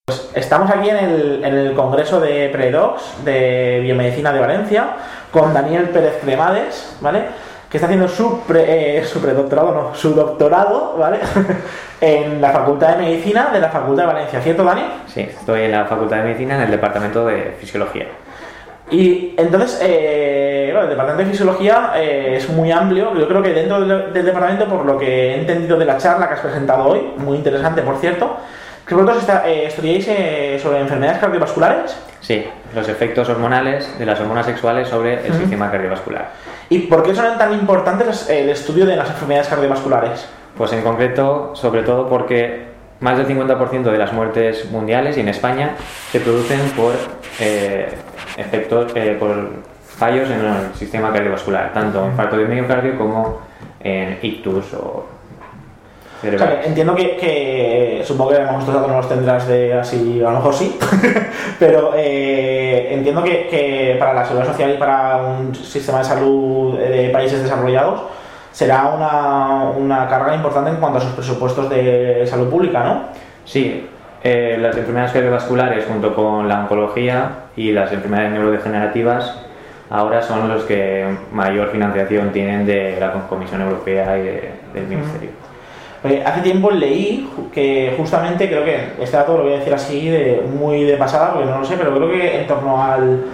Estamos aquí en el Congreso de Predocs de Biomedicina de Valencia con Daniel Pérez Cremades, ¿vale? Que está haciendo su doctorado, ¿vale? En la Facultad de Medicina de la Facultad de Valencia, ¿cierto, Dani? Sí, estoy en la Facultad de Medicina en el Departamento de Fisiología. Y entonces, el Departamento de Fisiología es muy amplio. Yo creo que dentro del departamento, por lo que he entendido de la charla que has presentado hoy, muy interesante, por cierto, que vosotros estudiáis sobre enfermedades cardiovasculares. Sí, los efectos hormonales de las hormonas sexuales sobre el sistema cardiovascular. ¿Y por qué son tan importantes el estudio de las enfermedades cardiovasculares? Pues en concreto, sobre todo porque más del 50% de las muertes mundiales y en España se producen por por fallos en el sistema cardiovascular, tanto en infarto de miocardio como en ictus o cerebrales. O sea, entiendo que supongo que estos datos no los tendrás de así, a lo mejor sí, pero entiendo que para la seguridad social y para un sistema de salud de países desarrollados será una carga importante en cuanto a sus presupuestos de salud pública, ¿no? Sí, las enfermedades cardiovasculares junto con la oncología y las enfermedades neurodegenerativas ahora son los que mayor financiación tienen de la Comisión Europea y del Ministerio. Hace tiempo leí que justamente, creo que este dato lo voy a decir así muy de pasada porque no lo sé, pero creo que en torno al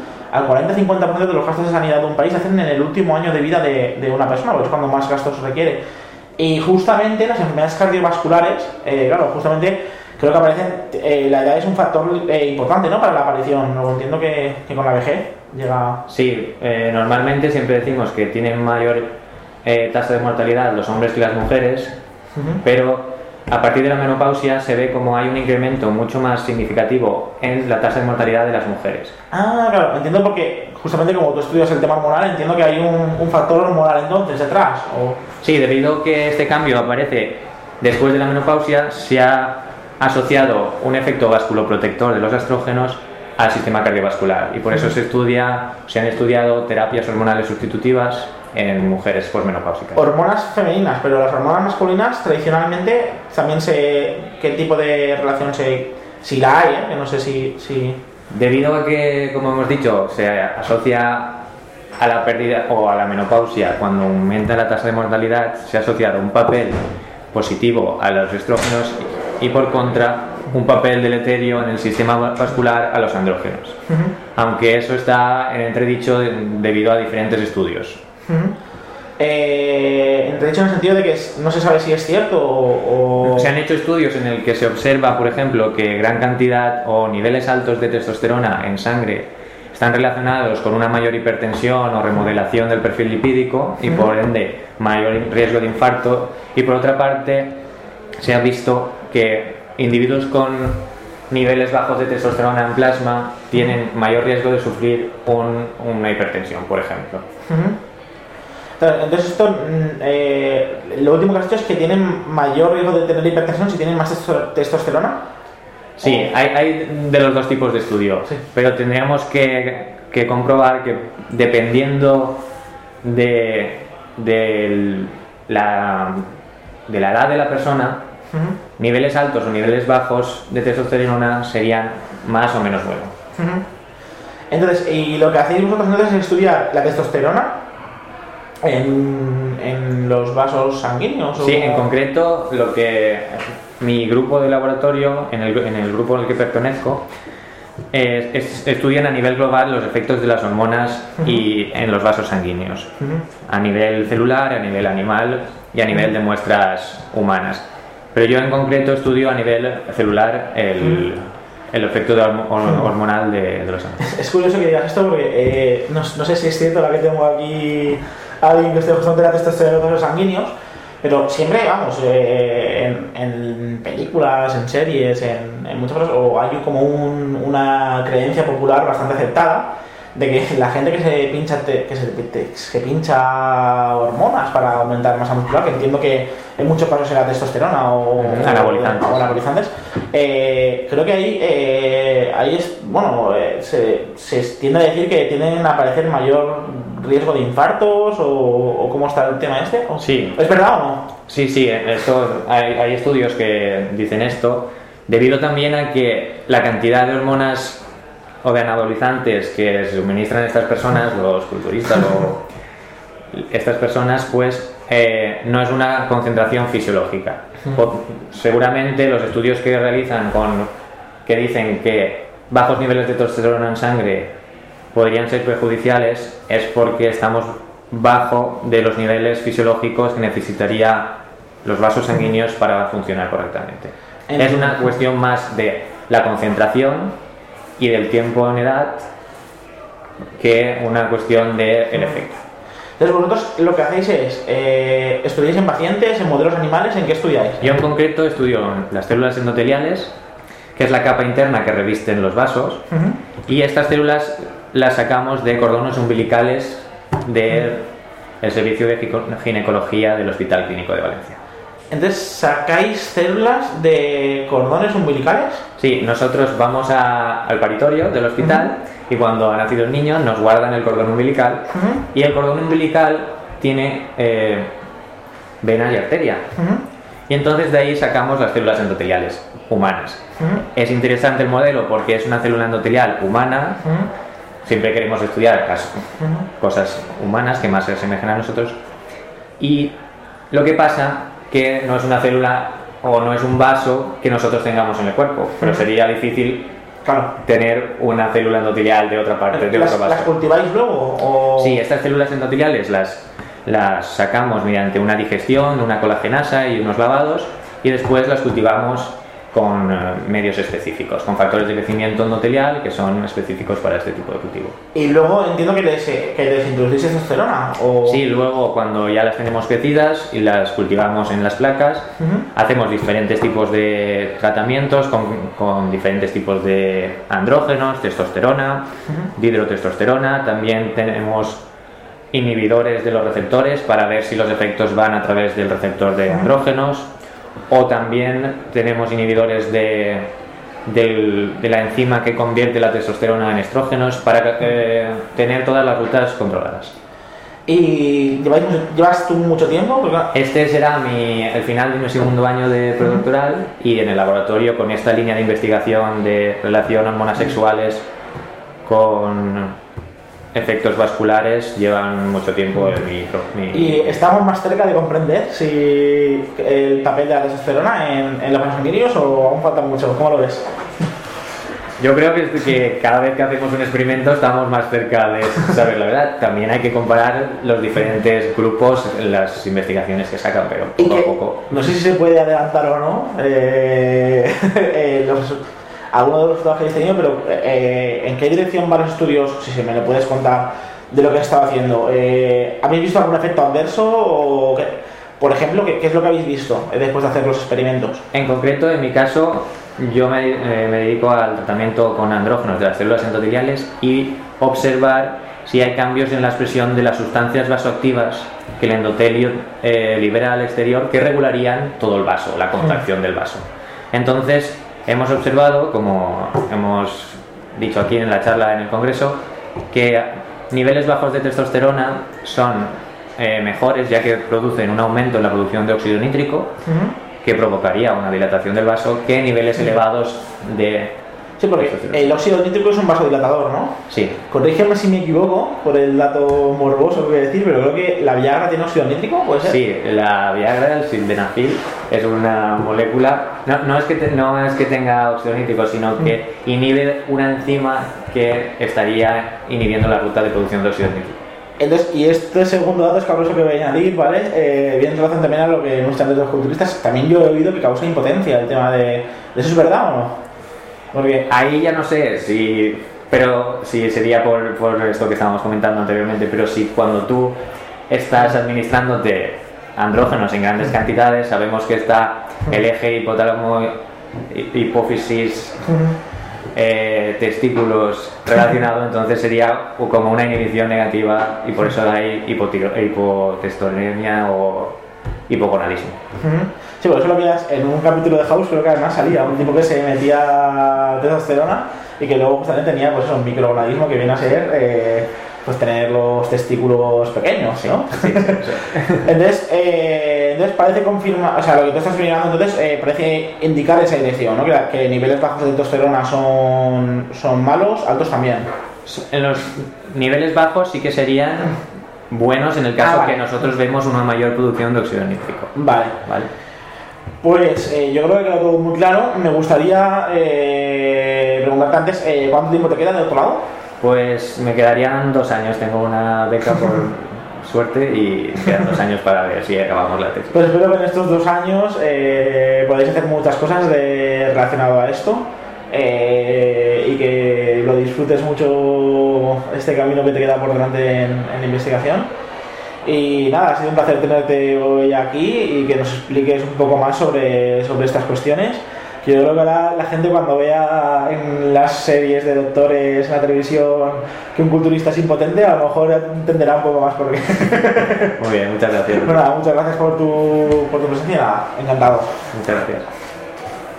40-50% de los gastos de sanidad de un país se hacen en el último año de vida de una persona, porque es cuando más gastos requiere. Y justamente las enfermedades cardiovasculares, justamente creo que aparecen, la edad es un factor importante, ¿no?, para la aparición. Luego entiendo que con la vejez llega... Sí, normalmente siempre decimos que tienen mayor tasa de mortalidad los hombres que las mujeres, pero a partir de la menopausia se ve como hay un incremento mucho más significativo en la tasa de mortalidad de las mujeres. Ah, claro, entiendo, porque justamente como tú estudias el tema hormonal, entiendo que hay un factor hormonal entonces detrás. Sí, debido a que este cambio aparece después de la menopausia, se ha asociado un efecto vasculoprotector de los estrógenos al sistema cardiovascular y por eso se han estudiado terapias hormonales sustitutivas en mujeres posmenopáusicas. Hormonas femeninas, pero las hormonas masculinas tradicionalmente también ¿qué tipo de relación si la hay, que no sé si... Debido a que, como hemos dicho, se asocia a la pérdida o a la menopausia, cuando aumenta la tasa de mortalidad, se ha asociado un papel positivo a los estrógenos y por contra un papel deleterio en el sistema vascular a los andrógenos. Aunque eso está en entredicho debido a diferentes estudios. Entredicho en el sentido de que no se sabe si es cierto o... Se han hecho estudios en el que se observa, por ejemplo, que gran cantidad o niveles altos de testosterona en sangre están relacionados con una mayor hipertensión o remodelación del perfil lipídico y por ende mayor riesgo de infarto, y por otra parte se ha visto que individuos con niveles bajos de testosterona en plasma tienen mayor riesgo de sufrir una hipertensión, por ejemplo. Entonces esto, lo último que has dicho es que tienen mayor riesgo de tener hipertensión si tienen más testosterona. Sí, hay de los dos tipos de estudio, sí. Pero tendríamos que comprobar que dependiendo de la edad de la persona, niveles altos o niveles bajos de testosterona serían más o menos buenos. Entonces, ¿y lo que hacéis vosotros entonces es estudiar la testosterona en los vasos sanguíneos? Sí, en concreto lo que mi grupo de laboratorio, en el grupo al que pertenezco, estudian a nivel global los efectos de las hormonas y en los vasos sanguíneos, a nivel celular, a nivel animal y a nivel de muestras humanas. Pero yo en concreto estudio a nivel celular el efecto hormonal de los animales. Es curioso que digas esto porque no sé si es cierto la que tengo aquí alguien que esté justamente la testosterona de los sanguíneos, pero siempre, en películas, en series, en muchas cosas, o hay como una creencia popular bastante aceptada de que la gente que se pincha hormonas para aumentar masa muscular, que entiendo que en muchos casos era testosterona o anabolizantes, creo que se tiende a decir que tienden a aparecer mayor riesgo de infartos o cómo está el tema este. Sí. ¿Es verdad o no? Sí, esto, hay estudios que dicen esto, debido también a que la cantidad de hormonas o de anabolizantes que se suministran estas personas, los culturistas o estas personas, pues no es una concentración fisiológica. Seguramente los estudios que realizan que dicen que bajos niveles de testosterona en sangre podrían ser perjudiciales es porque estamos bajo de los niveles fisiológicos que necesitaría los vasos sanguíneos para funcionar correctamente. Es una cuestión más de la concentración y del tiempo en edad que una cuestión del efecto. Entonces vosotros lo que hacéis es, ¿estudiáis en pacientes, en modelos animales? ¿En qué estudiáis? Yo en concreto estudio las células endoteliales, que es la capa interna que revisten los vasos, y estas células las sacamos de cordones umbilicales del Servicio de Ginecología del Hospital Clínico de Valencia. Entonces, ¿sacáis células de cordones umbilicales? Sí, nosotros vamos al paritorio del hospital y cuando ha nacido el niño nos guardan el cordón umbilical y el cordón umbilical tiene vena y arteria. Y entonces de ahí sacamos las células endoteliales humanas. Es interesante el modelo porque es una célula endotelial humana. Siempre queremos estudiar las cosas humanas que más se asemejan a nosotros. Y lo que pasa que no es una célula o no es un vaso que nosotros tengamos en el cuerpo, pero sería difícil tener una célula endotelial de otra parte, de otro vaso. ¿Las cultiváis luego? O... Sí, estas células endoteliales las sacamos mediante una digestión, una colagenasa y unos lavados y después las cultivamos con medios específicos, con factores de crecimiento endotelial que son específicos para este tipo de cultivo. Y luego entiendo que les introducís testosterona. ¿O? Sí, luego cuando ya las tenemos crecidas y las cultivamos en las placas, hacemos diferentes tipos de tratamientos con diferentes tipos de andrógenos, testosterona, dihidrotestosterona. También tenemos inhibidores de los receptores para ver si los efectos van a través del receptor de andrógenos. O también tenemos inhibidores de la enzima que convierte la testosterona en estrógenos para tener todas las rutas controladas. ¿Y llevas tú mucho tiempo? Porque... Este será el final de mi segundo año de predoctoral y en el laboratorio con esta línea de investigación de relación hormonas sexuales con efectos vasculares llevan mucho tiempo ¿Y estamos más cerca de comprender si el papel de la testosterona en los vasos sanguíneos o aún falta mucho? ¿Cómo lo ves? Yo creo que cada vez que hacemos un experimento estamos más cerca de saber la verdad. También hay que comparar los diferentes grupos, las investigaciones que sacan, pero poco a poco. No sé si se puede adelantar o no algunos de los resultados que habéis tenido, pero ¿en qué dirección van los estudios? Si se me lo puedes contar de lo que has estado haciendo. ¿Habéis visto algún efecto adverso? O qué? Por ejemplo, ¿qué es lo que habéis visto después de hacer los experimentos? En concreto, en mi caso, yo me dedico al tratamiento con andrógenos de las células endoteliales y observar si hay cambios en la expresión de las sustancias vasoactivas que el endotelio libera al exterior que regularían todo el vaso, la contracción del vaso. Entonces, hemos observado, como hemos dicho aquí en la charla en el Congreso, que niveles bajos de testosterona son mejores ya que producen un aumento en la producción de óxido nítrico que provocaría una dilatación del vaso que niveles elevados de... Sí, porque el óxido nítrico es un vasodilatador, ¿no? Sí. Corrígeme si me equivoco por el dato morboso que voy a decir, pero creo que la Viagra tiene óxido nítrico, ¿puede ser? Sí, la Viagra, el sildenafil, es una molécula, no es que tenga óxido nítrico, sino que inhibe una enzima que estaría inhibiendo la ruta de producción de óxido nítrico. Entonces, y este segundo dato es cabroso que voy a añadir, ¿vale? Viene en relación también a lo que muestran de los culturistas. También yo he oído que causa impotencia el tema de... ¿Eso es verdad o no? Porque ahí ya no sé pero si sería por esto que estábamos comentando anteriormente, pero si cuando tú estás administrándote andrógenos en grandes cantidades, sabemos que está el eje hipotálamo, hipófisis, testículos relacionado, entonces sería como una inhibición negativa y por eso hay hipotestosteremia o hipogonadismo. Sí, por eso lo veías en un capítulo de House, creo que además salía un tipo que se metía testosterona y que luego justamente tenía pues un microgonadismo que viene a ser pues tener los testículos pequeños, ¿no? Sí, sí. Entonces parece confirmar, o sea, lo que tú estás mirando, entonces parece indicar esa dirección, ¿no? Que niveles bajos de testosterona son malos, altos también. En los niveles bajos sí que serían buenos en el caso vale. que nosotros vemos una mayor producción de óxido nítrico. Vale. Pues yo creo que queda todo muy claro. Me gustaría preguntarte antes, ¿cuánto tiempo te queda de doctorado? Pues me quedarían 2 años, tengo una beca por suerte y me quedan 2 años para ver si acabamos la tesis. Pues espero que en estos 2 años podáis hacer muchas cosas relacionado a esto y que lo disfrutes mucho este camino que te queda por delante en la investigación. Y nada, ha sido un placer tenerte hoy aquí y que nos expliques un poco más sobre estas cuestiones. Yo creo que la gente cuando vea en las series de doctores en la televisión que un culturista es impotente, a lo mejor entenderá un poco más por qué. Muy bien, muchas gracias. Bueno, muchas gracias por tu presencia, encantado. Muchas gracias.